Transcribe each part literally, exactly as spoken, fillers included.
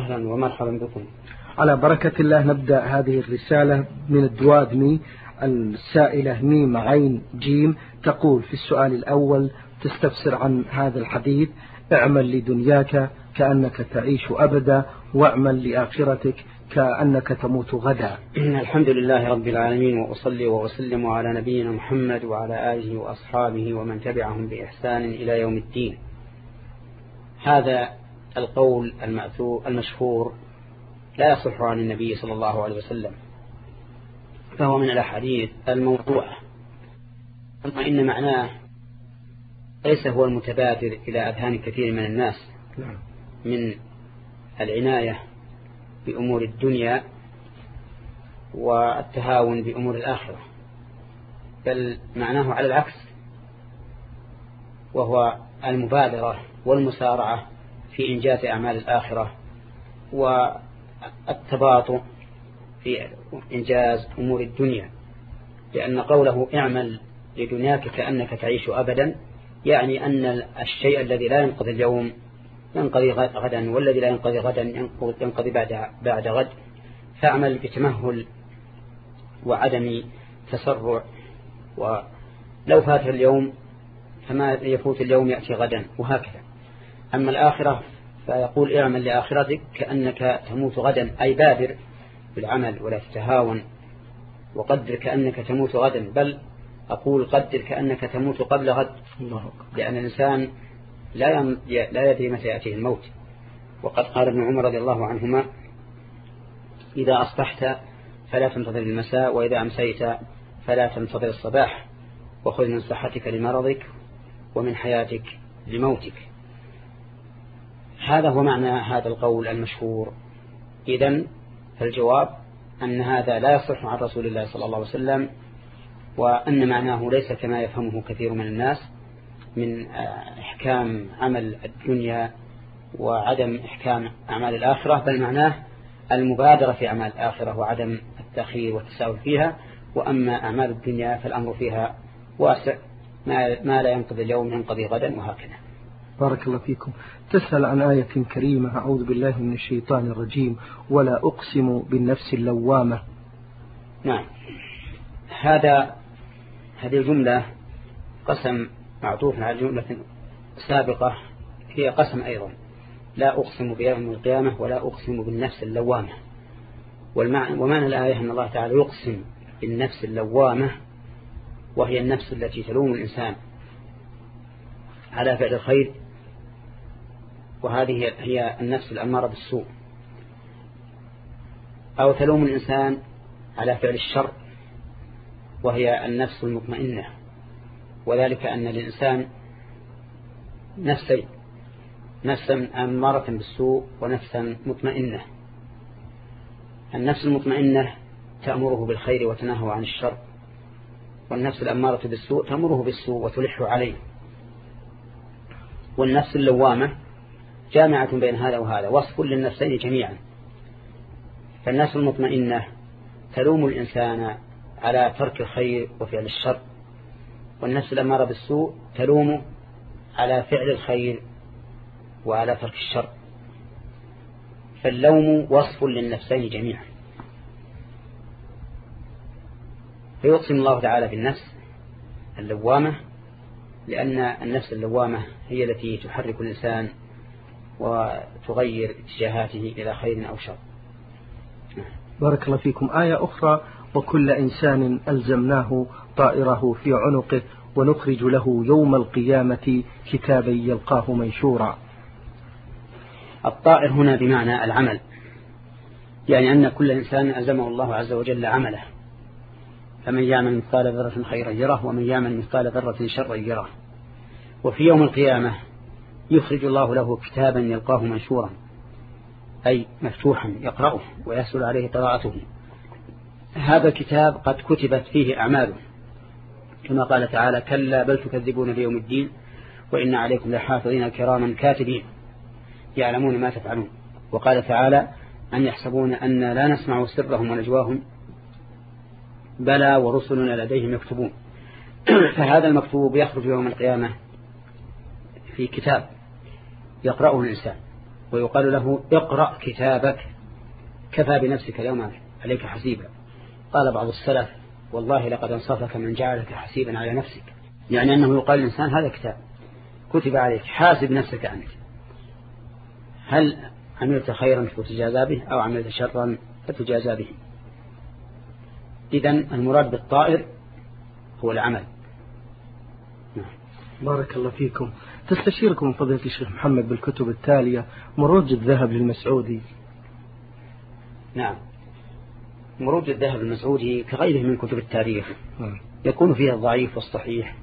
أهلا ومرحبا بكم. على بركة الله نبدأ هذه الرسالة من الدوادمي. السائلة ميم عين جيم تقول في السؤال الأول تستفسر عن هذا الحديث: اعمل لدنياك كأنك تعيش أبدا، واعمل لآخرتك كأنك تموت غدا. الحمد لله رب العالمين، وأصلي وأسلم على نبينا محمد وعلى آله وأصحابه ومن تبعهم بإحسان إلى يوم الدين. هذا القول المشهور لا يصح عن النبي صلى الله عليه وسلم، فهو من الأحاديث الموضوعة، أما إن معناه ليس هو المتبادر إلى أذهان كثير من الناس من العناية بأمور الدنيا والتهاون بأمور الآخرة، بل معناه على العكس، وهو المبادرة والمسارعة في إنجاز أعمال الآخرة والتباطؤ في إنجاز أمور الدنيا. لأن قوله اعمل لدنياك كأنك تعيش أبدا يعني أن الشيء الذي لا ينقضي اليوم ينقضي غدا، والذي لا ينقضي غدا ينقضي بعد, بعد غد. فاعمل بتمهل وعدم تسرع، ولو فات اليوم فما يفوت اليوم يأتي غدا، وهكذا. أما الآخرة فيقول اعمل لآخرتك كأنك تموت غدا، أي بادر بالعمل ولا تتهاون، وقدر كأنك تموت غدا، بل أقول قدر كأنك تموت قبل غد، لأن الإنسان لا لا يدري متى يأتيه الموت. وقد قال ابن عمر رضي الله عنهما: إذا أصبحت فلا تنتظر المساء، وإذا أمسيت فلا تنتظر الصباح، وخذ من صحتك لمرضك ومن حياتك لموتك. هذا هو معنى هذا القول المشهور. إذن فالجواب أن هذا لا يصح عن رسول الله صلى الله عليه وسلم، وأن معناه ليس كما يفهمه كثير من الناس من إحكام عمل الدنيا وعدم إحكام أعمال الآخرة، بل معناه المبادرة في أعمال الآخرة وعدم التأخير والتساهل فيها. وأما أعمال الدنيا فالأمر فيها واسع، ما لا ينقضي اليوم ينقضي غدا، وهكذا. بارك الله فيكم. تسأل عن آية كريمة: أعوذ بالله من الشيطان الرجيم، ولا أقسم بالنفس اللوامة. نعم، هذا هذه الجملة قسم معطوف على جملة سابقة هي قسم أيضا: لا أقسم بيوم القيامة ولا أقسم بالنفس اللوامة. ومعنى الآية أن الله تعالى يقسم بالنفس اللوامة، وهي النفس التي تلوم الإنسان على فعل الخير، وهذه هي النفس الأمارة بالسوء، أو تلوم الإنسان على فعل الشر، وهي النفس المطمئنة. وذلك أن الإنسان نفسين: نفسا أمارة بالسوء ونفسا مطمئنة. النفس المطمئنة تأمره بالخير وتنهى عن الشر، والنفس الأمارة بالسوء تأمره بالسوء وتلح عليه. والنفس اللوامة جامعة بين هذا وهذا، وصف للنفسين جميعا. فالنفس المطمئنة تلوم الإنسان على ترك الخير وفعل الشر، والنفس الأمارة بالسوء تلومه على فعل الخير وعلى ترك الشر. فاللوم وصف للنفسين جميعا. فيقسم الله تعالى بالنفس اللوامة، لأن النفس اللوامة هي التي تحرك الإنسان وتغير اتجاهاته إلى خير أو شر. بارك الله فيكم. آية أخرى: وكل إنسان ألزمناه طائره في عنقه ونخرج له يوم القيامة كتابا يلقاه منشورا. الطائر هنا بمعنى العمل، يعني أن كل إنسان ألزمه الله عز وجل عمله، فمن يعمل مثقال ذرة خيرا يره، ومن يعمل مثقال ذرة شرا يره. وفي يوم القيامة يخرج الله له كتابا يلقاه منشورا، أي مفتوحا يقرأه ويسهل عليه قراءته. هذا الكتاب قد كتبت فيه أعماله، كما قال تعالى: كلا بل تكذبون بيوم الدين وإن عليكم لحافظين كراما كاتبين يعلمون ما تفعلون. وقال تعالى: أن يحسبون أن لا نسمع سرهم ونجواهم بلى ورسلنا لديهم يكتبون. فهذا المكتوب يخرج يوم القيامة في كتاب يقرأه الإنسان، ويقال له اقرأ كتابك كفى بنفسك اليوم عليك حسيبا. قال بعض السلف والله لقد انصفك من جعلك حسيبا على نفسك، يعني أنه يقال للإنسان هذا كتاب كتب عليك، حاسب نفسك أنت، هل عملت خيرا فتجازى به أو عملت شرا فتجازى به. إذن المراد بالطائر هو العمل. بارك الله فيكم. تستشيركم فضيلة الشيخ محمد بالكتب التالية: مروج الذهب للمسعودي. نعم، مروج الذهب للمسعودي كغيره من كتب التاريخ يكون فيها الضعيف والصحيح،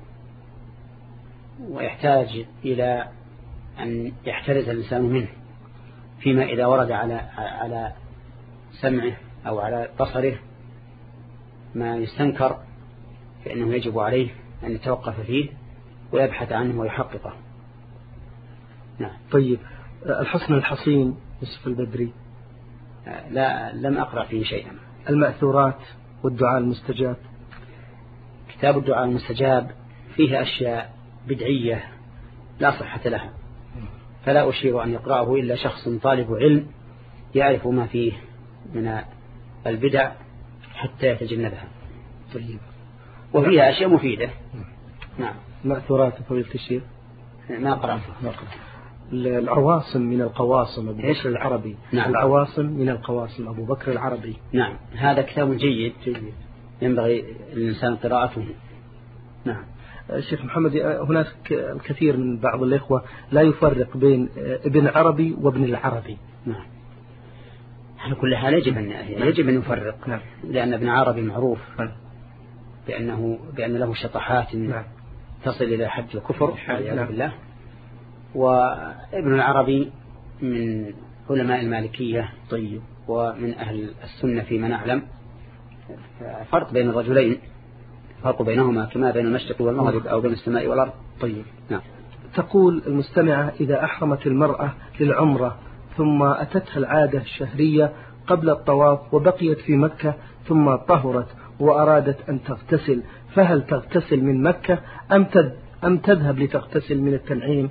ويحتاج إلى أن يحترز الإنسان منه فيما إذا ورد على على سمعه أو على بصره ما يستنكر، فإنه يجب عليه أن يتوقف فيه ويبحث عنه ويحققه. نعم. طيب، الحصن الحصين يوسف البدري؟ لا، لم أقرأ فيه شيئا. المأثورات والدعاء المستجاب؟ كتاب الدعاء المستجاب فيه أشياء بدعية لا صحة لها، فلا أشير أن يقرأه إلا شخص طالب علم يعرف ما فيه من البدع حتى يتجنبها. طيب. وفيها أشياء مفيدة. نعم. مأثورات فضيلة الشيخ؟ ما قرأته. العواصم من القواصم أبو بكر العربي. نعم. العواصم من القواصم أبو بكر العربي. نعم، هذا كتاب جيد جيد ينبغي للإنسان قراءته. نعم. الشيخ محمد، هناك الكثير من بعض الإخوة لا يفرق بين ابن عربي وابن العربي. نعم، على كل حال يجب أن يجب أن يفرق. نعم. لأن ابن عربي معروف بأنه بأن له شطحات نعم. تصل إلى حد الكفر والعياذ بالله. وابن العربي من علماء المالكية. طيب. ومن أهل السنة فيما نعلم. فرق بين الرجلين، فرق بينهما كما بين المشرق والمغرب أو بين السماء والأرض. طيب. نعم. تقول المستمعة: إذا أحرمت المرأة للعمرة ثم أتتها العادة الشهرية قبل الطواف وبقيت في مكة ثم طهرت وأرادت أن تغتسل، فهل تغتسل من مكة أم أم تذهب لتغتسل من التنعيم؟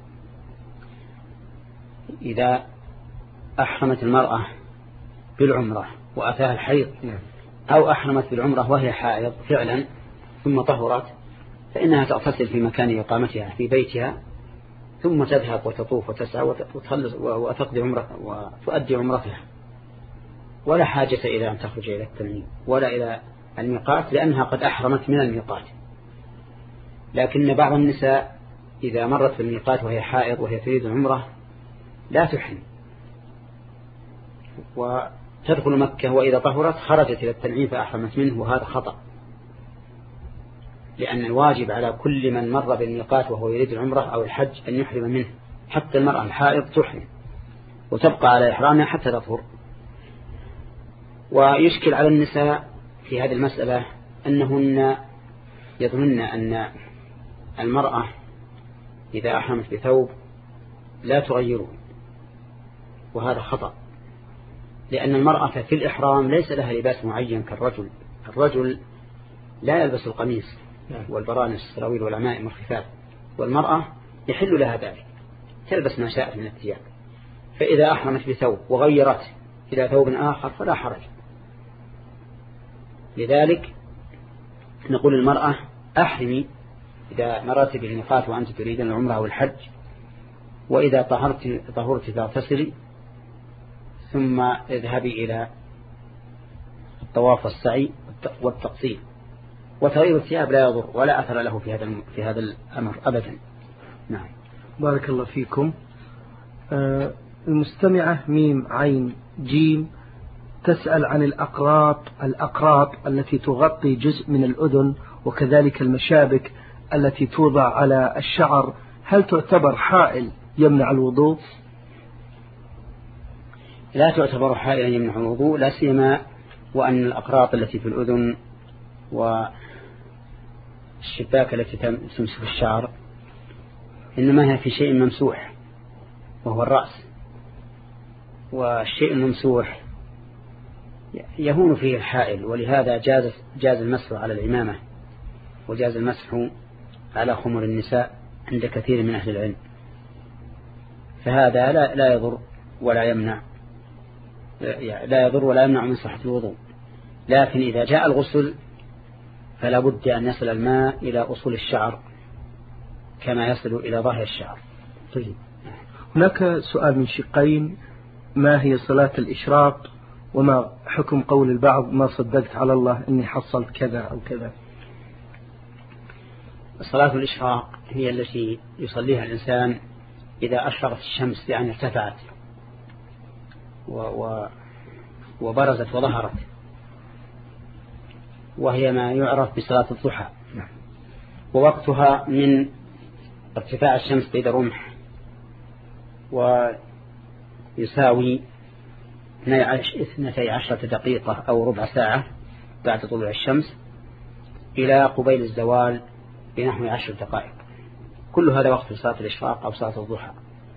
إذا أحرمت المرأة بالعمرة وأتاها الحيض أو أحرمت بالعمرة وهي حائض فعلا ثم طهرت، فإنها تغتسل في مكان إقامتها في بيتها، ثم تذهب وتطوف وتسعى وتخلص وتقضي عمرة وتؤدي عمرتها، ولا حاجة إلى أن تخرج إلى التنعيم ولا إلى الميقات، لأنها قد أحرمت من الميقات. لكن بعض النساء إذا مرت في الميقات وهي حائض وهي تريد العمرة لا تحرم وتدخل مكة، وإذا طهرت خرجت إلى التنعيم فأحرمت منه، وهذا خطأ، لأن الواجب على كل من مر بالميقات وهو يريد العمرة أو الحج أن يحرم منه. حتى المرأة الحائض تحرم وتبقى على إحرامها حتى تطهر. ويشكل على النساء في هذه المسألة أنهن يظنن أن المرأة إذا أحرمت بثوب لا تغيره، وهذا خطأ، لأن المرأة في الإحرام ليس لها لباس معين كالرجل. الرجل لا يلبس القميص والبرانس السراويل والعمائم والخفاف، والمرأة يحل لها ذلك، تلبس ما شاءت من الثياب. فإذا أحرمت بثوب وغيرت إلى ثوب آخر فلا حرج. لذلك نقول للمرأة: أحرمي إذا مرت بالميقات وأنت تريدين العمرة أو الحج، وإذا طهرت طهرت فاغتسلي، ثم اذهبي إلى الطواف والسعي والتقصير. وتغيير الثياب لا يضر ولا أثر له في هذا في هذا الأمر أبدا. نعم. بارك الله فيكم. آه المستمعة ميم عين جيم تسأل عن الأقراط الأقراط التي تغطي جزء من الأذن، وكذلك المشابك التي توضع على الشعر، هل تعتبر حائل يمنع الوضوء؟ لا تعتبر حائلا يمنع الوضوء، لا سيما وأن الأقراط التي في الأذن والشباك التي تمسك الشعر إنما هي في شيء ممسوح وهو الرأس، والشيء الممسوح يهون فيه الحائل، ولهذا جاز جاز المسح على العمامة وجاز المسح على خمر النساء عند كثير من أهل العلم. فهذا لا, لا يضر ولا يمنع لا يضر ولا يمنع من صحة الوضوء. لكن إذا جاء الغسل فلا بد أن يصل الماء إلى أصول الشعر كما يصل إلى ظاهر الشعر. طيب. هناك سؤال من شقين: ما هي صلاة الإشراق؟ وما حكم قول البعض ما صدقت على الله إني حصلت كذا أو كذا؟ صلاة الإشراق هي التي يصليها الإنسان إذا أشرقت الشمس، يعني ارتفعت و و وبرزت وظهرت، وهي ما يعرف بصلاة الضحى. ووقتها من ارتفاع الشمس قيد رمح، ويساوي اثنتي عشرة دقيقة أو ربع ساعة بعد طلوع الشمس إلى قبيل الزوال بنحو عشر دقائق. كل هذا وقت صلاة الإشراق أو صلاة الضحى.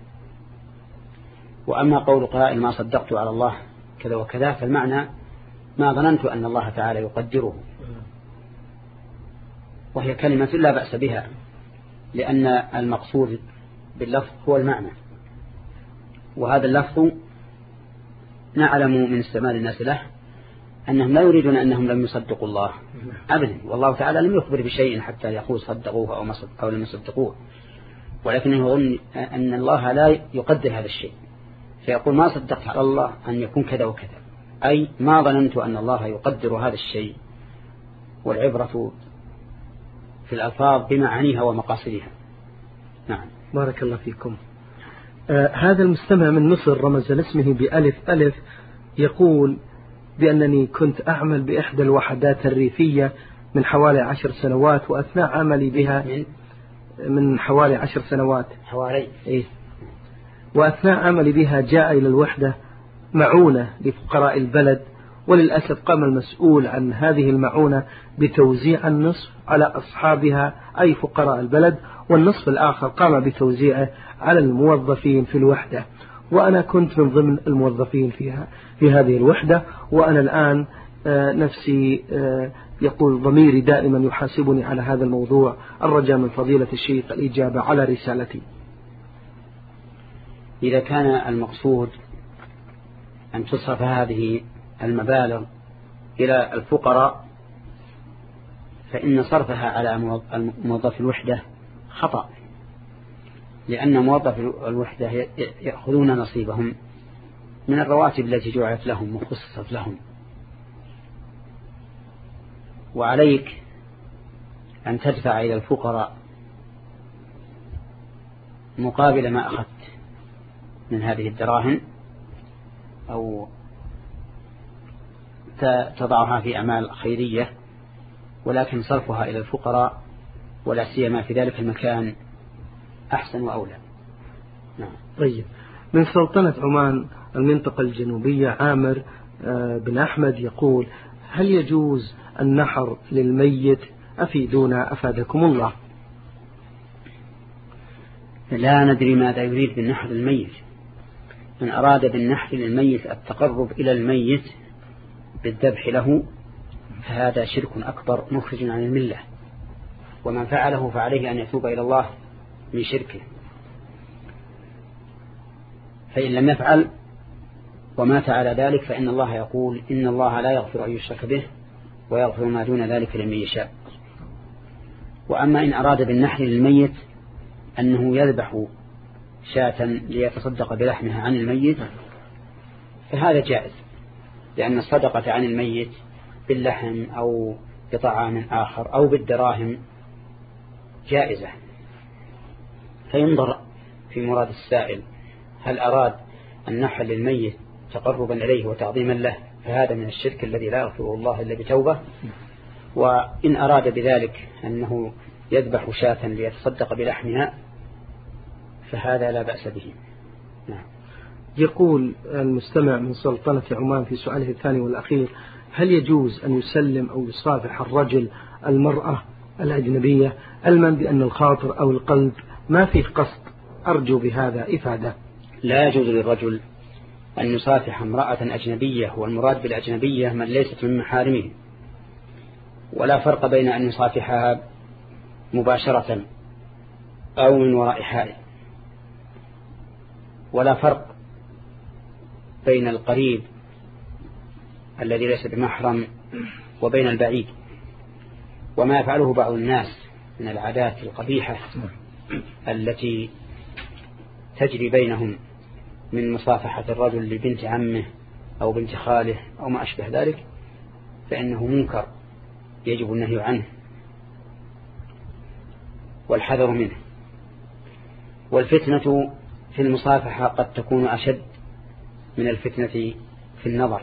وأما قول قائل ما صدقت على الله كذا وكذا، فالمعنى ما ظننت أن الله تعالى يقدره، وهي كلمة لا بأس بها، لأن المقصود باللفظ هو المعنى، وهذا اللفظ نعلم من استعمال الناس له أنهم لا يريدون أنهم لم يصدقوا الله أبدا، والله تعالى لم يخبر بشيء حتى يقول صدقوه أو, أو لم يصدقوه، ولكنه يظن أن الله لا يقدر هذا الشيء، فيقول ما صدقت على الله أن يكون كذا وكذا، أي ما ظننت أن الله يقدر هذا الشيء. والعبرة في الألفاظ بمعانيها ومقاصدها. نعم. بارك الله فيكم. آه هذا المستمع من مصر رمز لاسمه بألف ألف، يقول بأنني كنت أعمل بإحدى الوحدات الريفية من حوالي عشر سنوات، وأثناء عملي بها من, من حوالي عشر سنوات حوالي إيه وأثناء عملي بها جاء إلى الوحدة معونة لفقراء البلد، وللأسف قام المسؤول عن هذه المعونة بتوزيع النصف على أصحابها أي فقراء البلد، والنصف الآخر قام بتوزيعه على الموظفين في الوحدة، وأنا كنت من ضمن الموظفين فيها في هذه الوحدة. وأنا الآن آه نفسي آه يقول ضميري دائما يحاسبني على هذا الموضوع. الرجاء من فضيلة الشيخ الإجابة على رسالتي. إذا كان المقصود أن تصرف هذه المبالغ إلى الفقراء، فإن صرفها على موظف الوحدة خطأ، لأن موظف الوحدة يأخذون نصيبهم من الرواتب التي جعلت لهم وخصصت لهم، وعليك أن تدفع إلى الفقراء مقابل ما أخذت من هذه الدراهم، أو تضعها في أعمال خيرية، ولكن صرفها إلى الفقراء ولا سيما في ذلك المكان أحسن وأولى. نعم. طيب. من سلطنة عمان المنطقة الجنوبية عامر بن أحمد يقول: هل يجوز النحر للميت؟ أفيدونا أفادكم الله. لا ندري ماذا يريد بالنحر للميت. من أراد بالنحر للميت التقرب إلى الميت بالذبح له فهذا شرك أكبر مخرج عن الملة، ومن فعله فعليه أن يتوب إلى الله من شركه. فإن لم يفعل ومات على ذلك فإن الله يقول إن الله لا يغفر أن يشرك به ويغفر ما دون ذلك لمن يشاء. وأما إن أراد بالنحر للميت أنه يذبح شاة ليتصدق بلحمها عن الميت فهذا جائز، لأن الصدقة عن الميت باللحم أو بطعام آخر أو بالدراهم جائزة. فينظر في مراد السائل، هل أراد النحر للميت تقربا إليه وتعظيما له فهذا من الشرك الذي لا يغفره الله إلا بتوبة، وإن أراد بذلك أنه يذبح شاة ليتصدق بلحمها فهذا لا بأس به. نعم. يقول المستمع من سلطنة عمان في سؤاله الثاني والأخير: هل يجوز أن يسلم أو يصافح الرجل المرأة الأجنبية علما بأن الخاطر أو القلب ما فيه قصد؟ أرجو بهذا إفادة. لا يجوز للرجل أن يصافح امرأة أجنبية، والمراد بالأجنبية من ليست من محارمه، ولا فرق بين أن يصافحها مباشرة أو من وراء حائل. ولا فرق بين القريب الذي ليس بمحرم وبين البعيد. وما يفعله بعض الناس من العادات القبيحة التي تجري بينهم من مصافحة الرجل لبنت عمه أو بنت خاله أو ما أشبه ذلك، فإنه منكر يجب النهي عنه والحذر منه. والفتنة في المصافحة قد تكون أشد من الفتنة في النظر،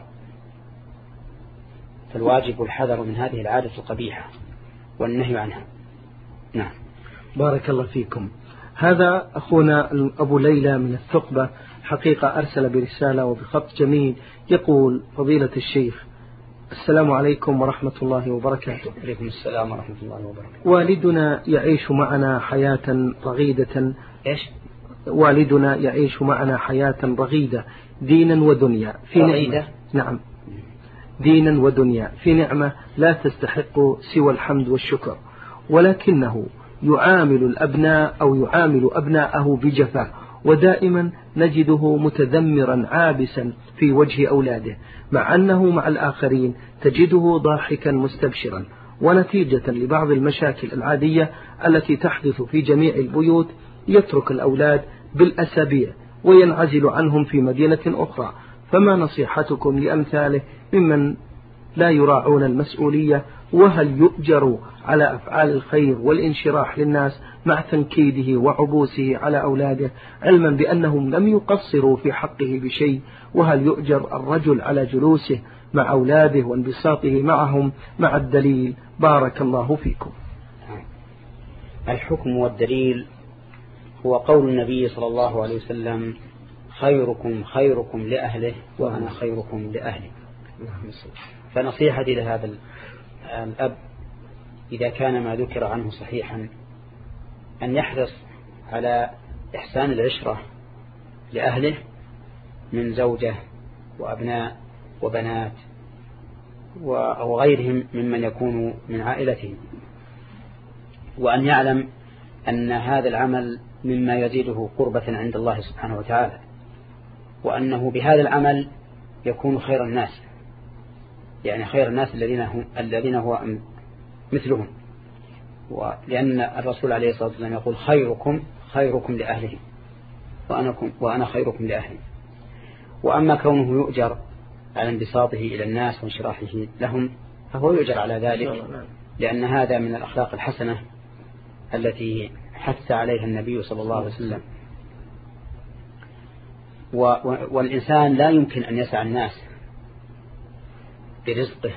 فالواجب الحذر من هذه العادة القبيحة والنهي عنها. نعم. بارك الله فيكم. هذا أخونا أبو ليلى من الثقبة حقيقة أرسل برسالة وبخط جميل يقول: فضيلة الشيخ، السلام عليكم ورحمة الله وبركاته. عليكم السلام ورحمة الله وبركاته. والدنا يعيش معنا حياة رغيدة. إيش؟ والدنا يعيش معنا حياة رغيدة دينا ودنيا في نعمة. نعم، دينا ودنيا في نعمة لا تستحق سوى الحمد والشكر، ولكنه يعامل الأبناء أو يعامل أبناءه بجفاء، ودائما نجده متذمرا عابسا في وجه أولاده، مع أنه مع الآخرين تجده ضاحكا مستبشرا. ونتيجة لبعض المشاكل العادية التي تحدث في جميع البيوت يترك الأولاد بالأسابيع وينعزل عنهم في مدينة أخرى. فما نصيحتكم لأمثاله ممن لا يراعون المسؤولية؟ وهل يؤجر على أفعال الخير والانشراح للناس مع تنكيده وعبوسه على أولاده، علما بأنهم لم يقصروا في حقه بشيء؟ وهل يؤجر الرجل على جلوسه مع أولاده وانبساطه معهم مع الدليل؟ بارك الله فيكم. الحكم والدليل هو قول النبي صلى الله عليه وسلم: خيركم خيركم لأهله وأنا خيركم لأهلي. فنصيحتي لهذا الأب إذا كان ما ذكر عنه صحيحا أن يحرص على إحسان العشرة لأهله من زوجة وأبناء وبنات وغيرهم ممن يكون من عائلته، وأن يعلم أن هذا العمل مما يزيده قربة عند الله سبحانه وتعالى، وأنه بهذا العمل يكون خير الناس، يعني خير الناس الذين هم الذين هو مثلهم. ولأن الرسول عليه الصلاة والسلام يقول: خيركم خيركم لأهله وأنا وأنا خيركم لأهلي. وأما كونه يؤجر على انبساطه إلى الناس وانشراحه لهم فهو يؤجر على ذلك، لأن هذا من الأخلاق الحسنة التي حث عليها النبي صلى الله عليه وسلم. والإنسان لا يمكن أن يسعى الناس برزقه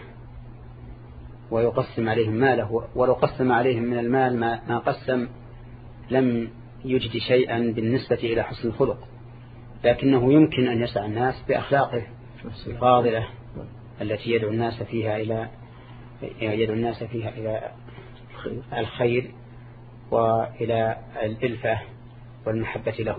ويقسم عليهم ماله، ولو قسم عليهم من المال ما قسم لم يجد شيئا بالنسبة إلى حسن الخلق، لكنه يمكن أن يسعى الناس بأخلاقه الفاضلة التي يدعو الناس فيها إلى يدعو الناس فيها إلى الخير وإلى الإلفة والمحبة لهم.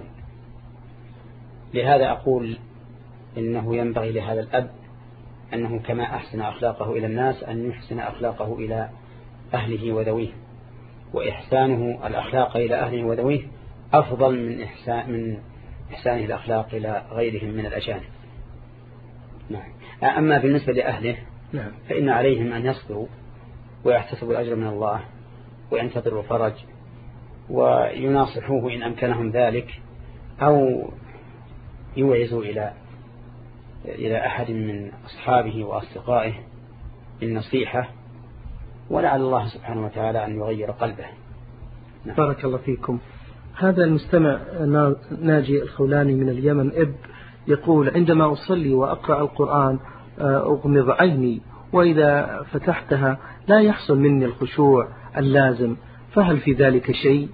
لهذا أقول إنه ينبغي لهذا الأب أنه كما أحسن أخلاقه إلى الناس أن يحسن أخلاقه إلى أهله وذويه، وإحسانه الأخلاق إلى أهله وذويه أفضل من إحسان من إحسانه الأخلاق إلى غيرهم من الأجانب. نعم. أما بالنسبة لأهله نعم. فإن عليهم أن يصبروا ويحتسبوا الأجر من الله وينتظروا الفرج ويناصحوه إن أمكنهم ذلك، أو يوعزوا إلى إلى أحد من أصحابه وأصدقائه بالنصيحة، ولعل الله سبحانه وتعالى أن يغير قلبه. نعم. بارك الله فيكم. هذا المستمع ناجي الخولاني من اليمن إب يقول: عندما أصلي وأقرأ القرآن أغمض عيني، وإذا فتحتها لا يحصل مني الخشوع اللازم، فهل في ذلك شيء؟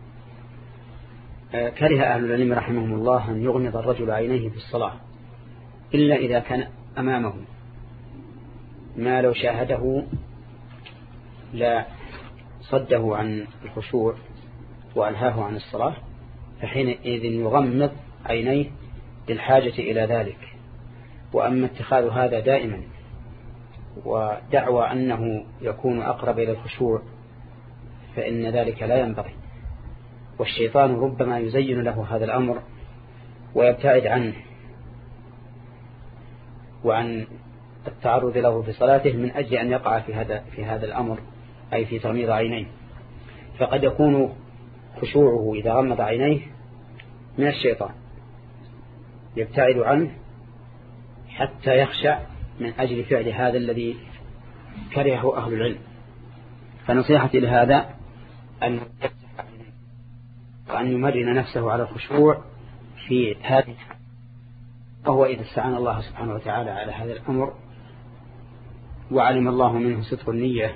كره أهل العلم رحمهم الله أن يغمض الرجل عينيه في الصلاة إلا إذا كان أمامه ما لو شاهده لا صده عن الخشوع وألهاه عن الصلاة، فحينئذ يغمض عينيه للحاجة إلى ذلك. وأما اتخاذ هذا دائما ودعوى أنه يكون أقرب إلى الخشوع فإن ذلك لا ينبغي، والشيطان ربما يزين له هذا الأمر ويبتعد عنه وعن التعرض له في صلاته من أجل أن يقع في هذا في هذا الأمر، أي في تغميض عينيه. فقد يكون خشوعه إذا غمض عينيه من الشيطان، يبتعد عنه حتى يخشع من أجل فعل هذا الذي كرهه أهل العلم. فنصيحتي لهذا أن يفتح عينيه وأن يمرن نفسه على الخشوع في هذه، وهو إذا استعان الله سبحانه وتعالى على هذا الأمر وعلم الله منه صدق النية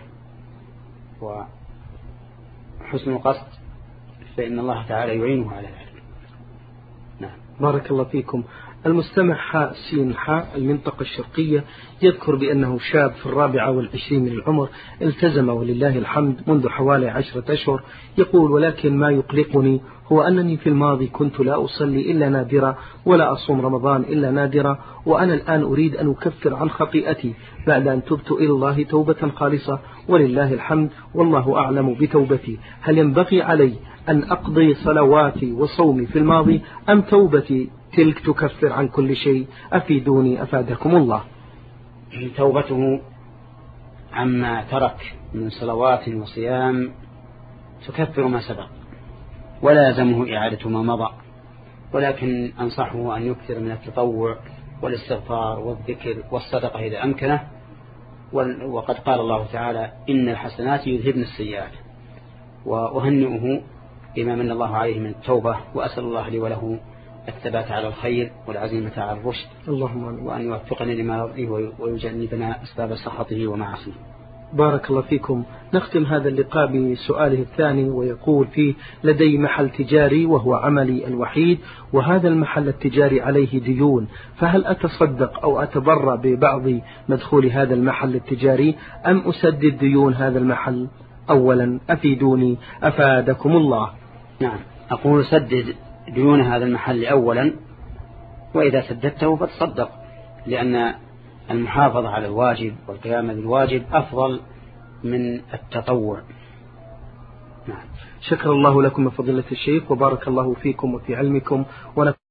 وحسن القصد فإن الله تعالى يعينه على ذلك. نعم. بارك الله فيكم. المستمع حاء سين حاء المنطقة الشرقية يذكر بأنه شاب في الرابعة والعشرين من العمر، التزم ولله الحمد منذ حوالي عشرة أشهر. يقول: ولكن ما يقلقني هو أنني في الماضي كنت لا أصلي إلا نادرا ولا أصوم رمضان إلا نادرا، وأنا الآن أريد أن أكفر عن خطيئتي بعد أن تبت إلى الله توبة خالصة ولله الحمد والله أعلم بتوبتي. هل ينبغي علي أن أقضي صلواتي وصومي في الماضي أم توبتي تلك تكفر عن كل شيء؟ أفيدوني أفادكم الله. توبته عما ترك من صلوات وصيام تكفر ما سبق ولا يلزمه إعادة ما مضى، ولكن أنصحه أن يكثر من التطوع والاستغفار والذكر والصدقة إذا أمكنه. وقد قال الله تعالى: إن الحسنات يذهبن السيئات. وأهنئه بما من الله عليه من التوبة، وأسأل الله لي وله الثبات على الخير والعزيمة على الرشد، اللهم آمين. وأن يوفقني لما يرضيه ويجنبنا أسباب سخطه ومعاصيه. بارك الله فيكم. نختم هذا اللقاء بسؤاله الثاني ويقول فيه: لدي محل تجاري وهو عملي الوحيد، وهذا المحل التجاري عليه ديون، فهل أتصدق أو أتبرع ببعض مدخول هذا المحل التجاري أم أسدد ديون هذا المحل؟ أولا أفيدوني أفادكم الله. نعم، أقول سدد ديون هذا المحل أولا، وإذا سددته فتصدق، لأن المحافظة على الواجب والقيام بالواجب أفضل من التطوع. نعم. شكر الله لكم فضيلة الشيخ وبارك الله فيكم وفي علمكم.